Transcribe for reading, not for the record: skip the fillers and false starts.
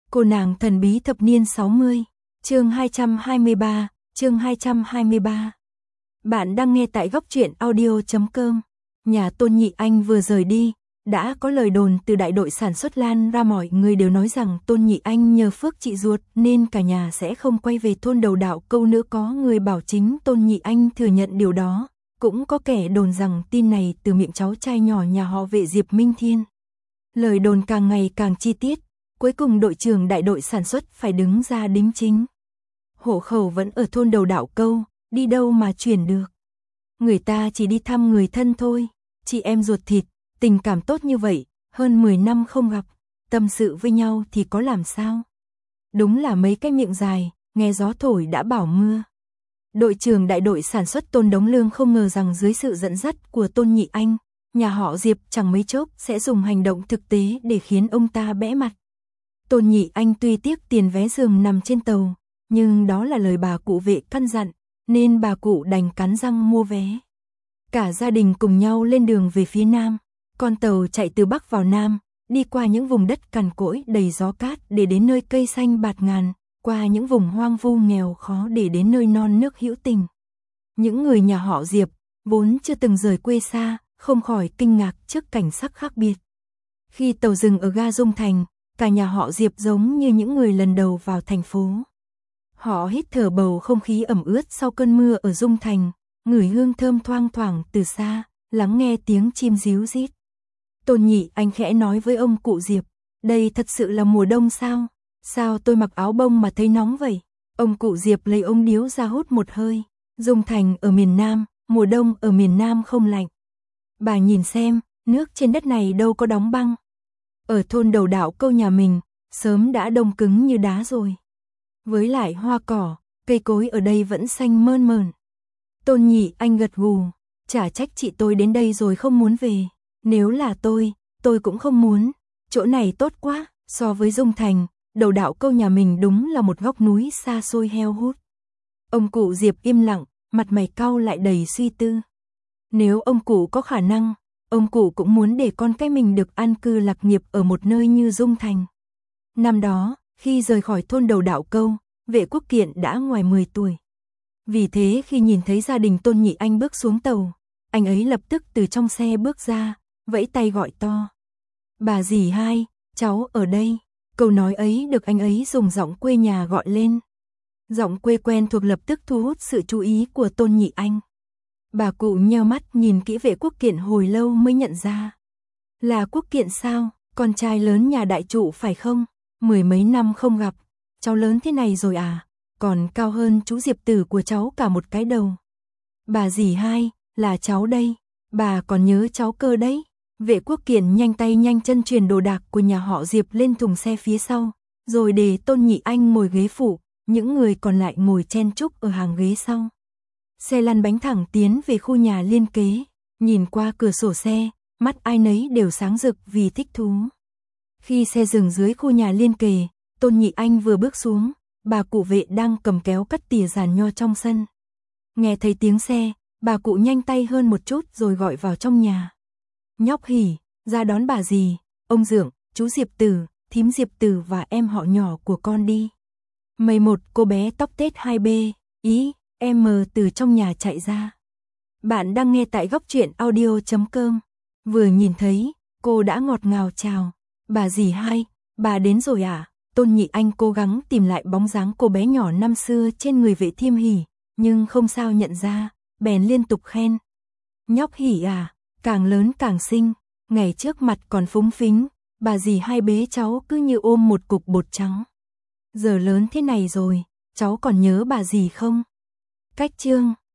Cô nàng thần bí thập niên 60, chương 223. Bạn đang nghe tại góc truyện audio.com. Nhà Tôn Nhị Anh vừa rời đi, đã có lời đồn từ đại đội sản xuất lan ra, mọi người đều nói rằng Tôn Nhị Anh nhờ phước chị ruột nên cả nhà sẽ không quay về thôn Đầu Đạo Câu nữa. Có người bảo chính Tôn Nhị Anh thừa nhận điều đó, cũng có kẻ đồn rằng tin này từ miệng cháu trai nhỏ nhà họ Vệ Diệp Minh Thiên. Lời đồn càng ngày càng chi tiết, cuối cùng đội trưởng đại đội sản xuất phải đứng ra đính chính. Hộ khẩu vẫn ở thôn Đầu Đạo Câu, đi đâu mà chuyển được. Người ta chỉ đi thăm người thân thôi, chị em ruột thịt, tình cảm tốt như vậy, hơn 10 năm không gặp, tâm sự với nhau thì có làm sao. Đúng là mấy cái miệng dài, nghe gió thổi đã bảo mưa. Đội trưởng đại đội sản xuất Tôn Đống Lương không ngờ rằng dưới sự dẫn dắt của Tôn Nhị Anh, nhà họ Diệp chẳng mấy chốc sẽ dùng hành động thực tế để khiến ông ta bẽ mặt. Tôn Nhị Anh tuy tiếc tiền vé giường nằm trên tàu, nhưng đó là lời bà cụ Vệ căn dặn, nên bà cụ đành cắn răng mua vé. Cả gia đình cùng nhau lên đường về phía Nam, con tàu chạy từ Bắc vào Nam, đi qua những vùng đất cằn cỗi đầy gió cát để đến nơi cây xanh bạt ngàn, qua những vùng hoang vu nghèo khó để đến nơi non nước hữu tình. Những người nhà họ Diệp, vốn chưa từng rời quê xa, không khỏi kinh ngạc trước cảnh sắc khác biệt. Khi tàu dừng ở ga Dung Thành, cả nhà họ Diệp giống như những người lần đầu vào thành phố. Họ hít thở bầu không khí ẩm ướt sau cơn mưa ở Dung Thành, ngửi hương thơm thoang thoảng từ xa, lắng nghe tiếng chim ríu rít. Tôn Nhị Anh khẽ nói với ông cụ Diệp, đây thật sự là mùa đông sao? Sao tôi mặc áo bông mà thấy nóng vậy? Ông cụ Diệp lấy ống điếu ra hút một hơi. Dung Thành ở miền Nam, mùa đông ở miền Nam không lạnh. Bà nhìn xem, nước trên đất này đâu có đóng băng. Ở thôn Đầu Đạo Câu nhà mình, sớm đã đông cứng như đá rồi. Với lại hoa cỏ, cây cối ở đây vẫn xanh mơn mởn. Tôn Nhị Anh gật gù, chả trách chị tôi đến đây rồi không muốn về. Nếu là tôi cũng không muốn. Chỗ này tốt quá, so với Dung Thành, Đầu Đạo Câu nhà mình đúng là một góc núi xa xôi heo hút. Ông cụ Diệp im lặng, mặt mày cau lại đầy suy tư. Nếu ông cụ có khả năng, ông cụ cũng muốn để con cái mình được an cư lạc nghiệp ở một nơi như Dung Thành. Năm đó, khi rời khỏi thôn Đầu Đạo Câu, Vệ Quốc Kiện đã ngoài 10 tuổi. Vì thế khi nhìn thấy gia đình Tôn Nhị Anh bước xuống tàu, anh ấy lập tức từ trong xe bước ra, vẫy tay gọi to. Bà dì hai, cháu ở đây. Câu nói ấy được anh ấy dùng giọng quê nhà gọi lên. Giọng quê quen thuộc lập tức thu hút sự chú ý của Tôn Nhị Anh. Bà cụ nheo mắt nhìn kỹ Vệ Quốc Kiện hồi lâu mới nhận ra. Là Quốc Kiện sao, con trai lớn nhà đại trụ phải không? 10 mấy năm không gặp, cháu lớn thế này rồi à, còn cao hơn chú Diệp Tử của cháu cả một cái đầu. Bà dì hai, là cháu đây, bà còn nhớ cháu cơ đấy. Vệ Quốc Kiện nhanh tay nhanh chân truyền đồ đạc của nhà họ Diệp lên thùng xe phía sau, rồi để Tôn Nhị Anh ngồi ghế phụ, những người còn lại ngồi chen chúc ở hàng ghế sau. Xe lăn bánh thẳng tiến về khu nhà liên kế, nhìn qua cửa sổ xe, mắt ai nấy đều sáng rực vì thích thú. Khi xe dừng dưới khu nhà liên kề, Tôn Nhị Anh vừa bước xuống, bà cụ Vệ đang cầm kéo cắt tỉa giàn nho trong sân. Nghe thấy tiếng xe, bà cụ nhanh tay hơn một chút rồi gọi vào trong nhà. Nhóc Hỉ, ra đón bà dì, ông Dượng, chú Diệp Tử, thím Diệp Tử và em họ nhỏ của con đi. Mày một cô bé tóc tết 2B, em từ trong nhà chạy ra. Bạn đang nghe tại góc truyện audio.com. Vừa nhìn thấy, cô đã ngọt ngào chào. Bà dì hai, bà đến rồi à? Tôn Nhị Anh cố gắng tìm lại bóng dáng cô bé nhỏ năm xưa trên người Vệ Thiêm Hỉ, nhưng không sao nhận ra, bèn liên tục khen. Nhóc Hỉ à, càng lớn càng xinh, ngày trước mặt còn phúng phính, bà dì hai bế cháu cứ như ôm một cục bột trắng. Giờ lớn thế này rồi, cháu còn nhớ bà dì không? Cách chương